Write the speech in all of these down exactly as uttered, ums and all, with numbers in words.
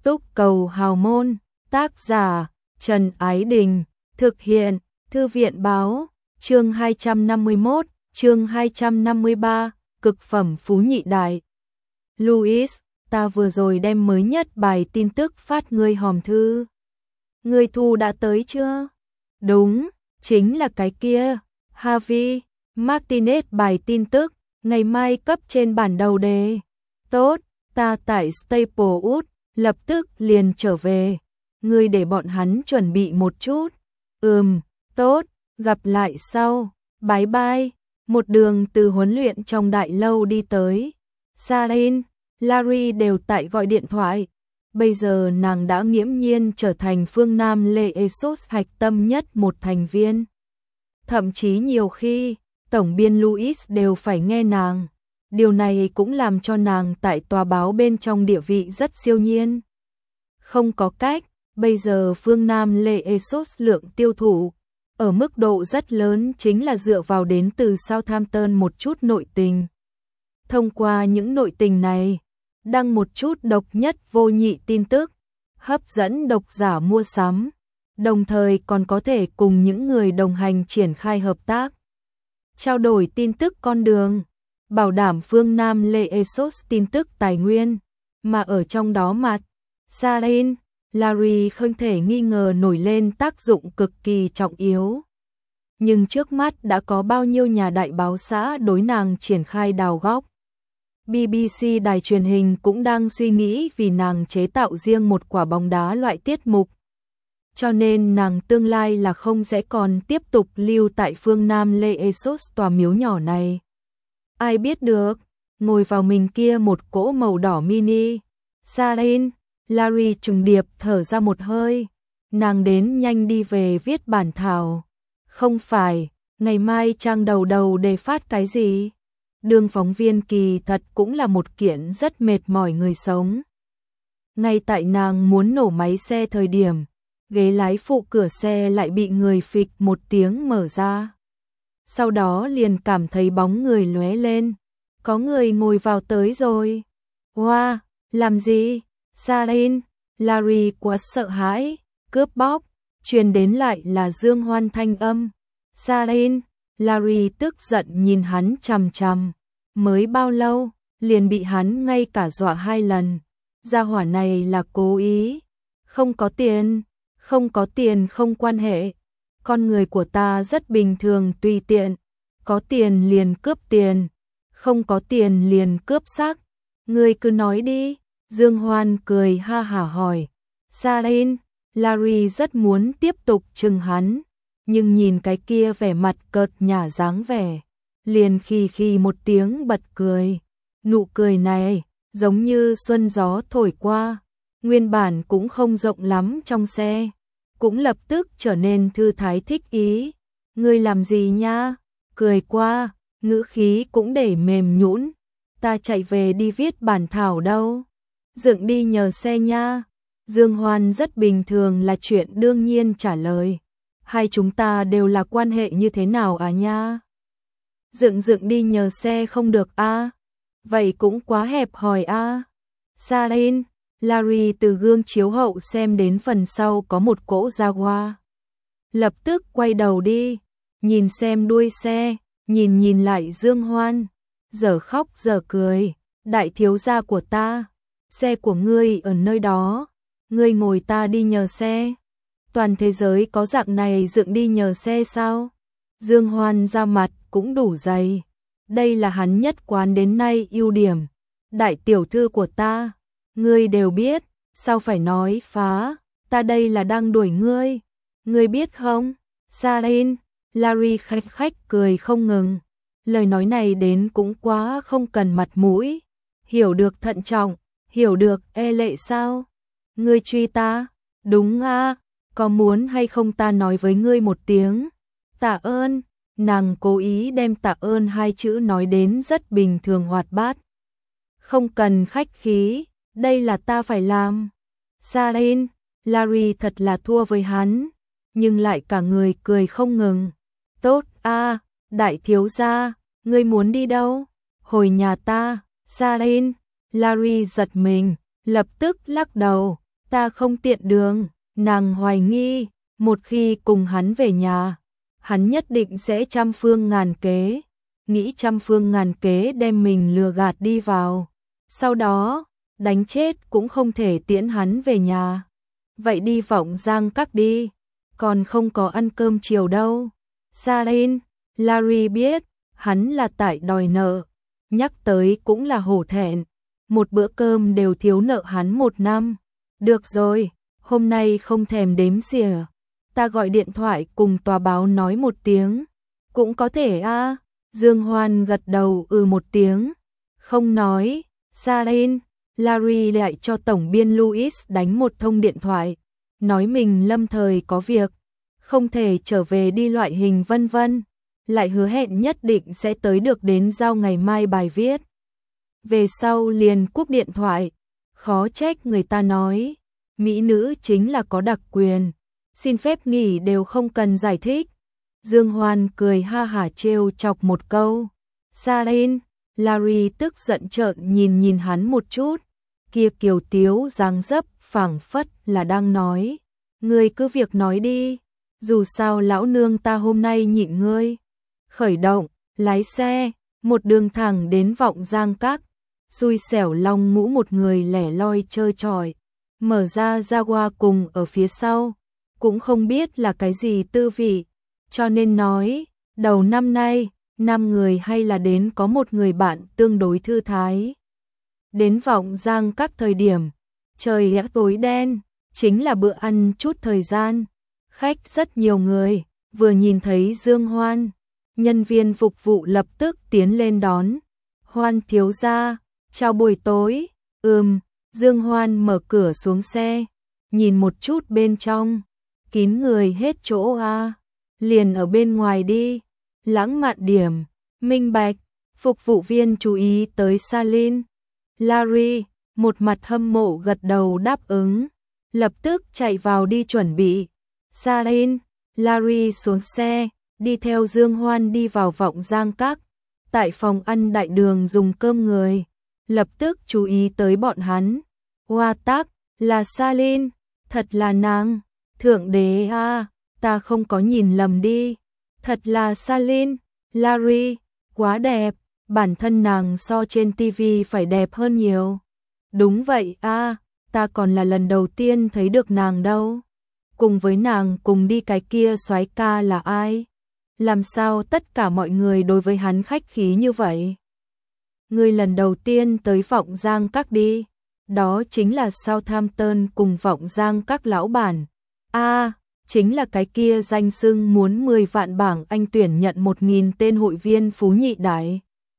Túc Cầu Hào Môn, tác giả Trần Ái Đình, thực hiện Thư viện Báo, chương hai trăm năm mươi mốt, chương hai trăm năm mươi ba, cực phẩm phú nhị đại. Louis, ta vừa rồi đem mới nhất bài tin tức phát ngươi hòm thư. Ngươi thu đã tới chưa? Đúng, chính là cái kia. Harvey Martinez bài tin tức, ngày mai cấp trên bản đầu đề. Tốt, ta tại Staplewood, lập tức liền trở về. Ngươi để bọn hắn chuẩn bị một chút. Ừm, tốt, gặp lại sau. Bye bye. Một đường từ huấn luyện trong đại lâu đi tới. Sarin, Larry đều tại gọi điện thoại. Bây giờ nàng đã nghiễm nhiên trở thành Phương Nam Lê Esos hạch tâm nhất một thành viên. Thậm chí nhiều khi, tổng biên Louis đều phải nghe nàng. Điều này cũng làm cho nàng tại tòa báo bên trong địa vị rất siêu nhiên. Không có cách, bây giờ Phương Nam Lê Esos lượng tiêu thụ ở mức độ rất lớn chính là dựa vào đến từ Southampton một chút nội tình. Thông qua những nội tình này, đăng một chút độc nhất vô nhị tin tức, hấp dẫn độc giả mua sắm, đồng thời còn có thể cùng những người đồng hành triển khai hợp tác, trao đổi tin tức con đường, bảo đảm Phương Nam Lê Esos tin tức tài nguyên, mà ở trong đó mặt, Sarin, Larry không thể nghi ngờ nổi lên tác dụng cực kỳ trọng yếu. Nhưng trước mắt đã có bao nhiêu nhà đại báo xã đối nàng triển khai đào góc. bê bê xê đài truyền hình cũng đang suy nghĩ vì nàng chế tạo riêng một quả bóng đá loại tiết mục. Cho nên nàng tương lai là không sẽ còn tiếp tục lưu tại phương Nam Lê Esos tòa miếu nhỏ này. Ai biết được, ngồi vào mình kia một cỗ màu đỏ mini. Sarin, Larry trùng điệp thở ra một hơi. Nàng đến nhanh đi về viết bản thảo. Không phải, ngày mai trang đầu đầu để phát cái gì? Đường phóng viên kỳ thật cũng là một kiện rất mệt mỏi người sống. Ngay tại nàng muốn nổ máy xe thời điểm, ghế lái phụ cửa xe lại bị người phịch một tiếng mở ra. Sau đó liền cảm thấy bóng người lóe lên. Có người ngồi vào tới rồi. Wow, làm gì? Sarin, Larry quá sợ hãi, cướp bóc, truyền đến lại là Dương Hoan thanh âm. Sarin, Larry tức giận nhìn hắn chằm chằm. Mới bao lâu, liền bị hắn ngay cả dọa hai lần. Gia hỏa này là cố ý. Không có tiền, không có tiền không quan hệ. Con người của ta rất bình thường tùy tiện. Có tiền liền cướp tiền, không có tiền liền cướp xác. Ngươi cứ nói đi. Dương Hoan cười ha hả hỏi. Sarin, Larry rất muốn tiếp tục chừng hắn, nhưng nhìn cái kia vẻ mặt cợt nhả dáng vẻ, liền khi khi một tiếng bật cười. Nụ cười này, giống như xuân gió thổi qua, nguyên bản cũng không rộng lắm trong xe, cũng lập tức trở nên thư thái thích ý. Ngươi làm gì nha? Cười qua, ngữ khí cũng để mềm nhũn. Ta chạy về đi viết bản thảo đâu. Dựng đi nhờ xe nha. Dương Hoan rất bình thường là chuyện đương nhiên trả lời. Hai chúng ta đều là quan hệ như thế nào à nha? Dựng dựng đi nhờ xe không được a? À? Vậy cũng quá hẹp hòi a. À? Sarin, Larry từ gương chiếu hậu xem đến phần sau có một cỗ Jaguar. Lập tức quay đầu đi, nhìn xem đuôi xe, nhìn nhìn lại Dương Hoan, giờ khóc giờ cười. Đại thiếu gia của ta, xe của ngươi ở nơi đó, ngươi ngồi ta đi nhờ xe. Toàn thế giới có dạng này dựng đi nhờ xe sao? Dương Hoan ra mặt cũng đủ dày. Đây là hắn nhất quán đến nay ưu điểm. Đại tiểu thư của ta, ngươi đều biết, sao phải nói phá, ta đây là đang đuổi ngươi. Ngươi biết không? Sarin, Larry khách khách cười không ngừng. Lời nói này đến cũng quá không cần mặt mũi. Hiểu được thận trọng, hiểu được e lệ sao? Ngươi truy ta? Đúng a, có muốn hay không ta nói với ngươi một tiếng? Tạ ơn. Nàng cố ý đem tạ ơn hai chữ nói đến rất bình thường hoạt bát. Không cần khách khí, đây là ta phải làm. Sarin, Larry thật là thua với hắn, nhưng lại cả người cười không ngừng. Tốt a, đại thiếu gia, ngươi muốn đi đâu? Hồi nhà ta. Sarin, Larry giật mình, lập tức lắc đầu. Ta không tiện đường, nàng hoài nghi, một khi cùng hắn về nhà, hắn nhất định sẽ trăm phương ngàn kế, nghĩ trăm phương ngàn kế đem mình lừa gạt đi vào. Sau đó, đánh chết cũng không thể tiễn hắn về nhà. Vậy đi Vọng Giang Các đi, còn không có ăn cơm chiều đâu. Salin, Larry biết, hắn là tại đòi nợ, nhắc tới cũng là hổ thẹn, một bữa cơm đều thiếu nợ hắn một năm. Được rồi, hôm nay không thèm đếm xỉa, ta gọi điện thoại cùng tòa báo nói một tiếng. Cũng có thể a. À. Dương Hoan gật đầu ừ một tiếng, không nói. Salin, Larry lại cho tổng biên Louis đánh một thông điện thoại, nói mình lâm thời có việc, không thể trở về đi loại hình vân vân, lại hứa hẹn nhất định sẽ tới được đến giao ngày mai bài viết. Về sau liền cúp điện thoại, khó trách người ta nói, mỹ nữ chính là có đặc quyền, xin phép nghỉ đều không cần giải thích. Dương Hoan cười ha hả trêu chọc một câu. Salin, Larry tức giận trợn nhìn nhìn hắn một chút, kia kiều tiếu dáng dấp phảng phất là đang nói, ngươi cứ việc nói đi, dù sao lão nương ta hôm nay nhịn ngươi. Khởi động, lái xe, một đường thẳng đến Vọng Giang Các, xui xẻo Long Ngũ một người lẻ loi chơi trọi, mở ra Jaguar cùng ở phía sau, cũng không biết là cái gì tư vị, cho nên nói, đầu năm nay, năm người hay là đến có một người bạn tương đối thư thái. Đến Vọng Giang Các thời điểm, trời đã tối đen, chính là bữa ăn chút thời gian, khách rất nhiều người, vừa nhìn thấy Dương Hoan, nhân viên phục vụ lập tức tiến lên đón. Hoan thiếu gia, chào buổi tối. Ừm, Dương Hoan mở cửa xuống xe, nhìn một chút bên trong, kín người hết chỗ a. À. Liền ở bên ngoài đi, lãng mạn điểm, minh bạch. Phục vụ viên chú ý tới Salin, Larry, một mặt hâm mộ gật đầu đáp ứng, lập tức chạy vào đi chuẩn bị. Salin, Larry xuống xe, đi theo Dương Hoan đi vào Vọng Giang Các, tại phòng ăn đại đường dùng cơm người, lập tức chú ý tới bọn hắn. Hoa tác, là Salin, thật là nàng, thượng đế a, à, ta không có nhìn lầm đi, thật là Salin, Larry, quá đẹp, bản thân nàng so trên tivi phải đẹp hơn nhiều. Đúng vậy a, à, ta còn là lần đầu tiên thấy được nàng đâu. Cùng với nàng cùng đi cái kia soái ca là ai? Làm sao tất cả mọi người đối với hắn khách khí như vậy? Ngươi lần đầu tiên tới Vọng Giang Các đi, đó chính là Southampton cùng Vọng Giang Các lão bản. A, à, chính là cái kia danh xưng muốn mười vạn bảng Anh tuyển nhận một nghìn tên hội viên phú nhị đại.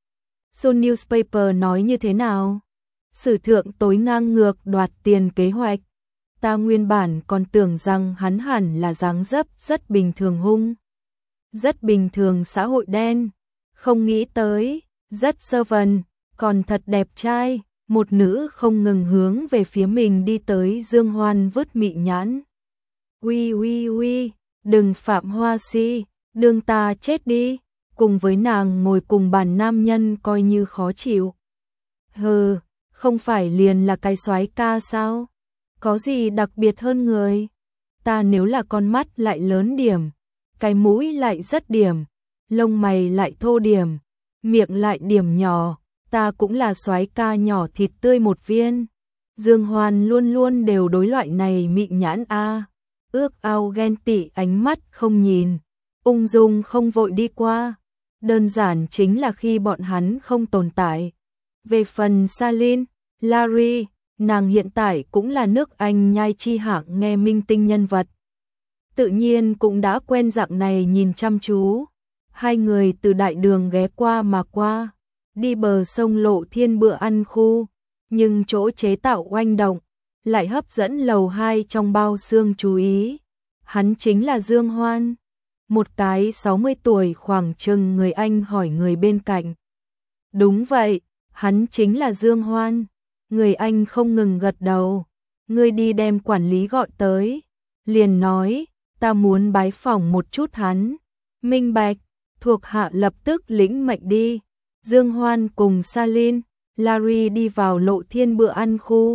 Sun Newspaper nói như thế nào? Sử thượng tối ngang ngược đoạt tiền kế hoạch. Ta nguyên bản còn tưởng rằng hắn hẳn là dáng dấp rất bình thường hung, rất bình thường xã hội đen, không nghĩ tới, rất sơ vần, còn thật đẹp trai. Một nữ không ngừng hướng về phía mình đi tới. Dương Hoan vứt mị nhãn. Uy uy uy, đừng phạm hoa si, đương ta chết đi. Cùng với nàng ngồi cùng bàn nam nhân coi như khó chịu. Hừ, không phải liền là cái soái ca sao? Có gì đặc biệt hơn người? Ta nếu là con mắt lại lớn điểm, cái mũi lại rất điểm, lông mày lại thô điểm, miệng lại điểm nhỏ, ta cũng là soái ca nhỏ thịt tươi một viên. Dương Hoan luôn luôn đều đối loại này mị nhãn a, ước ao ghen tị ánh mắt không nhìn, ung dung không vội đi qua, đơn giản chính là khi bọn hắn không tồn tại. Về phần Salin, Larry, nàng hiện tại cũng là nước Anh nhai chi hạng nghe minh tinh nhân vật, tự nhiên cũng đã quen dạng này nhìn chăm chú. Hai người từ đại đường ghé qua mà qua, đi bờ sông Lộ Thiên bữa ăn khu, nhưng chỗ chế tạo oanh động, lại hấp dẫn lầu hai trong bao xương chú ý. Hắn chính là Dương Hoan, một cái sáu mươi tuổi khoảng chừng người Anh hỏi người bên cạnh. Đúng vậy, hắn chính là Dương Hoan. Người Anh không ngừng gật đầu. Ngươi đi đem quản lý gọi tới. Liền nói, ta muốn bái phỏng một chút hắn. Minh bạch, thuộc hạ lập tức lĩnh mệnh đi. Dương Hoan cùng Salin, Larry đi vào Lộ Thiên bữa ăn khu.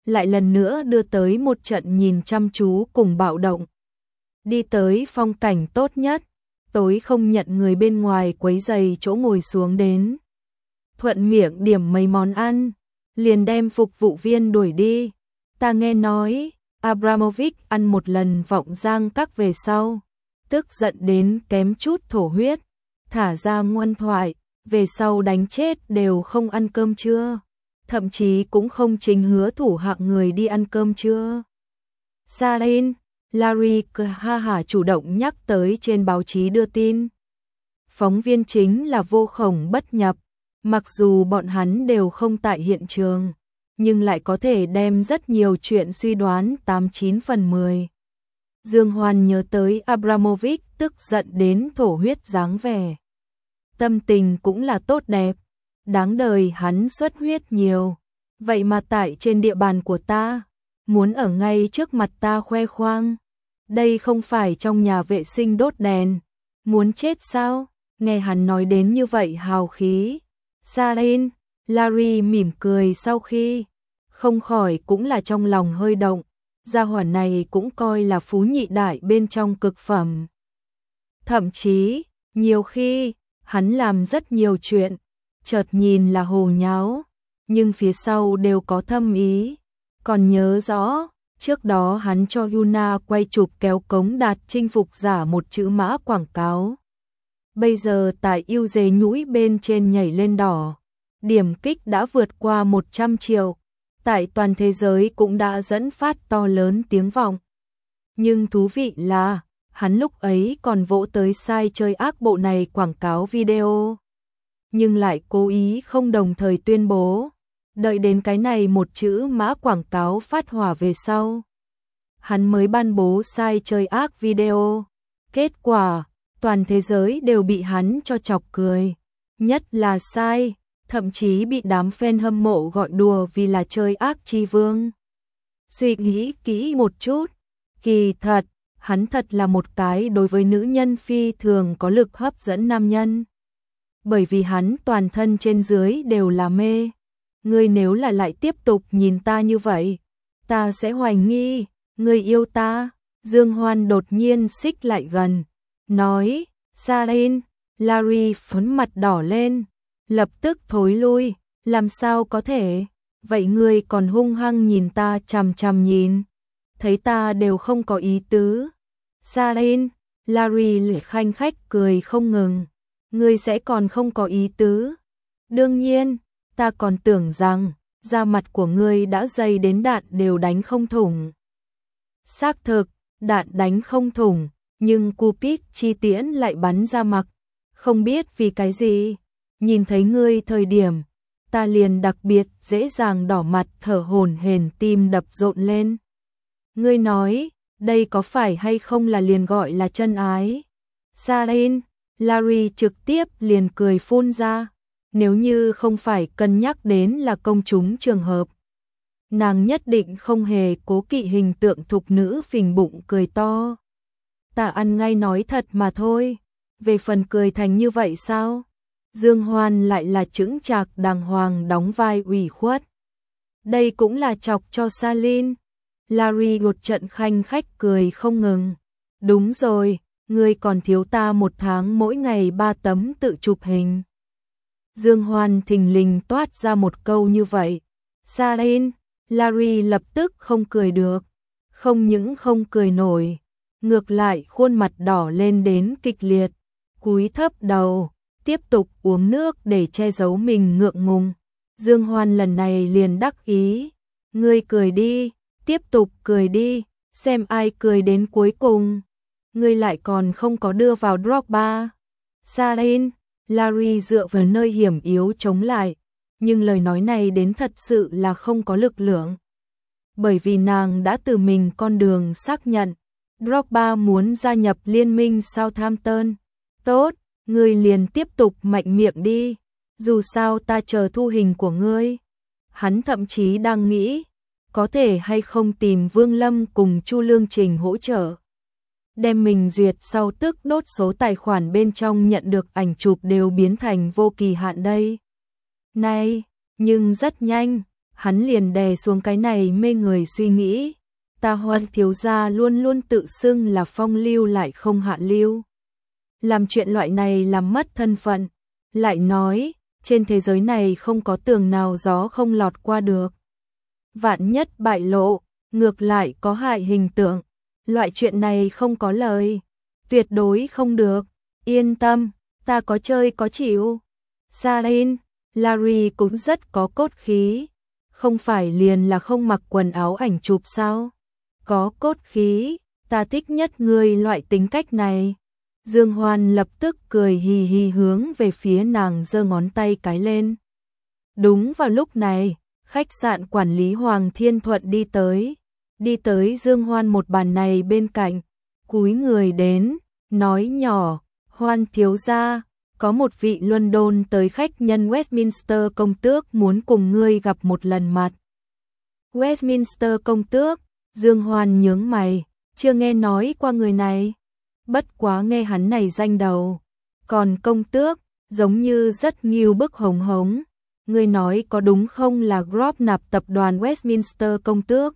lại lần nữa đưa tới một trận nhìn chăm chú cùng bạo động. Đi tới phong cảnh tốt nhất, tối không nhận người bên ngoài quấy rầy chỗ ngồi xuống đến. Thuận miệng điểm mấy món ăn, liền đem phục vụ viên đuổi đi. Ta nghe nói, Abramovich ăn một lần vọng giang các về sau, tức giận đến kém chút thổ huyết, thả ra ngoan thoại, về sau đánh chết đều không ăn cơm trưa, thậm chí cũng không chính hứa thủ hạng người đi ăn cơm trưa. Sarin, Larry ha hả chủ động nhắc tới trên báo chí đưa tin. Phóng viên chính là vô khổng bất nhập, mặc dù bọn hắn đều không tại hiện trường, nhưng lại có thể đem rất nhiều chuyện suy đoán tám chín phần mười. Dương Hoan nhớ tới Abramovich tức giận đến thổ huyết dáng vẻ. Tâm tình cũng là tốt đẹp, đáng đời hắn xuất huyết nhiều. Vậy mà tại trên địa bàn của ta, muốn ở ngay trước mặt ta khoe khoang. Đây không phải trong nhà vệ sinh đốt đèn, muốn chết sao? Nghe hắn nói đến như vậy hào khí. Sarin, Larry mỉm cười sau khi, không khỏi cũng là trong lòng hơi động. Gia hỏa này cũng coi là phú nhị đại bên trong cực phẩm. Thậm chí, nhiều khi, hắn làm rất nhiều chuyện, chợt nhìn là hồ nháo, nhưng phía sau đều có thâm ý. Còn nhớ rõ, trước đó hắn cho Yuna quay chụp kéo cống đạt chinh phục giả một chữ mã quảng cáo. Bây giờ tại yêu dề nhũi bên trên nhảy lên đỏ, điểm kích đã vượt qua một trăm triệu, tại toàn thế giới cũng đã dẫn phát to lớn tiếng vọng. Nhưng thú vị là, hắn lúc ấy còn vỗ tới sai chơi ác bộ này quảng cáo video, nhưng lại cố ý không đồng thời tuyên bố, đợi đến cái này một chữ mã quảng cáo phát hỏa về sau. Hắn mới ban bố sai chơi ác video, kết quả, toàn thế giới đều bị hắn cho chọc cười, nhất là sai, thậm chí bị đám fan hâm mộ gọi đùa vì là chơi ác chi vương. Suy nghĩ kỹ một chút, kỳ thật, hắn thật là một cái đối với nữ nhân phi thường có lực hấp dẫn nam nhân. Bởi vì hắn toàn thân trên dưới đều là mê. Ngươi nếu là lại tiếp tục nhìn ta như vậy, ta sẽ hoài nghi, ngươi yêu ta. Dương Hoan đột nhiên xích lại gần, nói, Sarin, Larry phấn mặt đỏ lên, lập tức thối lui, làm sao có thể, vậy ngươi còn hung hăng nhìn ta chằm chằm nhìn, thấy ta đều không có ý tứ. Sarin, Larry lệ khanh khách cười không ngừng, ngươi sẽ còn không có ý tứ. Đương nhiên, ta còn tưởng rằng, da mặt của ngươi đã dày đến đạn đều đánh không thủng. Xác thực, đạn đánh không thủng, nhưng Cupid chi tiễn lại bắn ra mặc, không biết vì cái gì, nhìn thấy ngươi thời điểm, ta liền đặc biệt dễ dàng đỏ mặt thở hổn hển tim đập rộn lên. Ngươi nói, đây có phải hay không là liền gọi là chân ái? Sarin, Larry trực tiếp liền cười phun ra, nếu như không phải cân nhắc đến là công chúng trường hợp, nàng nhất định không hề cố kỵ hình tượng thục nữ phình bụng cười to. Ta ăn ngay nói thật mà thôi, về phần cười thành như vậy sao? Dương Hoan lại là chững chạc đàng hoàng đóng vai ủy khuất. Đây cũng là chọc cho Sarin. Larry một trận khanh khách cười không ngừng. Đúng rồi, ngươi còn thiếu ta một tháng mỗi ngày ba tấm tự chụp hình. Dương Hoan thình lình toát ra một câu như vậy. Sarin, Larry lập tức không cười được. Không những không cười nổi, ngược lại khuôn mặt đỏ lên đến kịch liệt, cúi thấp đầu, tiếp tục uống nước để che giấu mình ngượng ngùng. Dương Hoan lần này liền đắc ý, ngươi cười đi, tiếp tục cười đi, xem ai cười đến cuối cùng. Ngươi lại còn không có đưa vào Drogba. Sarin, Larry dựa vào nơi hiểm yếu chống lại, nhưng lời nói này đến thật sự là không có lực lượng. Bởi vì nàng đã từ mình con đường xác nhận, Drogba muốn gia nhập liên minh Southampton. Tốt, ngươi liền tiếp tục mạnh miệng đi, dù sao ta chờ thu hình của ngươi. Hắn thậm chí đang nghĩ, có thể hay không tìm Vương Lâm cùng Chu Lương Trình hỗ trợ. Đem mình duyệt sau tức đốt số tài khoản bên trong nhận được ảnh chụp đều biến thành vô kỳ hạn đây. Này, nhưng rất nhanh, hắn liền đè xuống cái này mê người suy nghĩ. Ta Hoan thiếu gia luôn luôn tự xưng là phong lưu lại không hạ lưu. Làm chuyện loại này làm mất thân phận. Lại nói, trên thế giới này không có tường nào gió không lọt qua được. Vạn nhất bại lộ, ngược lại có hại hình tượng. Loại chuyện này không có lời. Tuyệt đối không được. Yên tâm, ta có chơi có chịu. Sarin, Larry cũng rất có cốt khí. Không phải liền là không mặc quần áo ảnh chụp sao? Có cốt khí, ta thích nhất người loại tính cách này. Dương Hoan lập tức cười hì hì hướng về phía nàng giơ ngón tay cái lên. Đúng vào lúc này, khách sạn quản lý Hoàng Thiên Thuận đi tới. Đi tới Dương Hoan một bàn này bên cạnh, cúi người đến, nói nhỏ, Hoan thiếu gia, có một vị London tới khách nhân Westminster công tước muốn cùng ngươi gặp một lần mặt. Westminster công tước, Dương Hoan nhướng mày, chưa nghe nói qua người này. Bất quá nghe hắn này danh đầu. Còn công tước, giống như rất nhiều bức hồng hống. Ngươi nói có đúng không là Grosvenor tập đoàn Westminster công tước?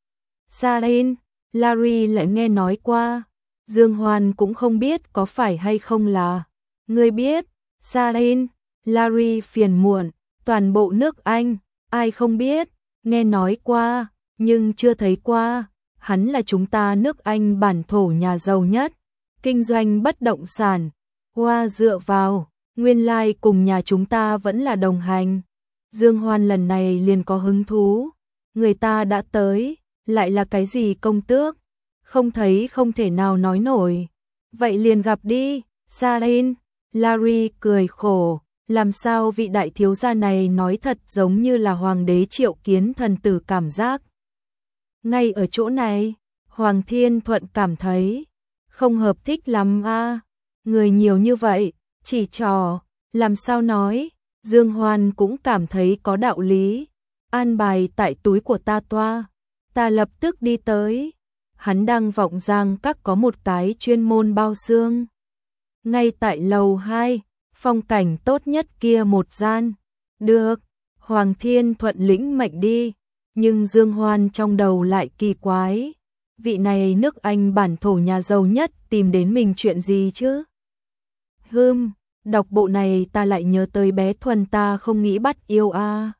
Sarin, Larry lại nghe nói qua. Dương Hoan cũng không biết có phải hay không là. Ngươi biết, Sarin, Larry phiền muộn, toàn bộ nước Anh, ai không biết, nghe nói qua, nhưng chưa thấy qua. Hắn là chúng ta nước Anh bản thổ nhà giàu nhất, kinh doanh bất động sản, hoa dựa vào, nguyên lai like cùng nhà chúng ta vẫn là đồng hành. Dương Hoan lần này liền có hứng thú, người ta đã tới, lại là cái gì công tước, không thấy không thể nào nói nổi. Vậy liền gặp đi, Sarin. Larry cười khổ, làm sao vị đại thiếu gia này nói thật giống như là hoàng đế triệu kiến thần tử cảm giác. Ngay ở chỗ này, Hoàng Thiên Thuận cảm thấy không hợp thích lắm a, người nhiều như vậy, chỉ trò, làm sao nói. Dương Hoan cũng cảm thấy có đạo lý. An bài tại túi của ta toa, ta lập tức đi tới. Hắn đang vọng Giang Các có một cái chuyên môn bao xương. Ngay tại lầu hai, phong cảnh tốt nhất kia một gian. Được, Hoàng Thiên Thuận lĩnh mệnh đi. Nhưng Dương Hoan trong đầu lại kỳ quái. Vị này nước Anh bản thổ nhà giàu nhất tìm đến mình chuyện gì chứ? Hừm, đọc bộ này ta lại nhớ tới bé Thuần ta không nghĩ bắt yêu a. À.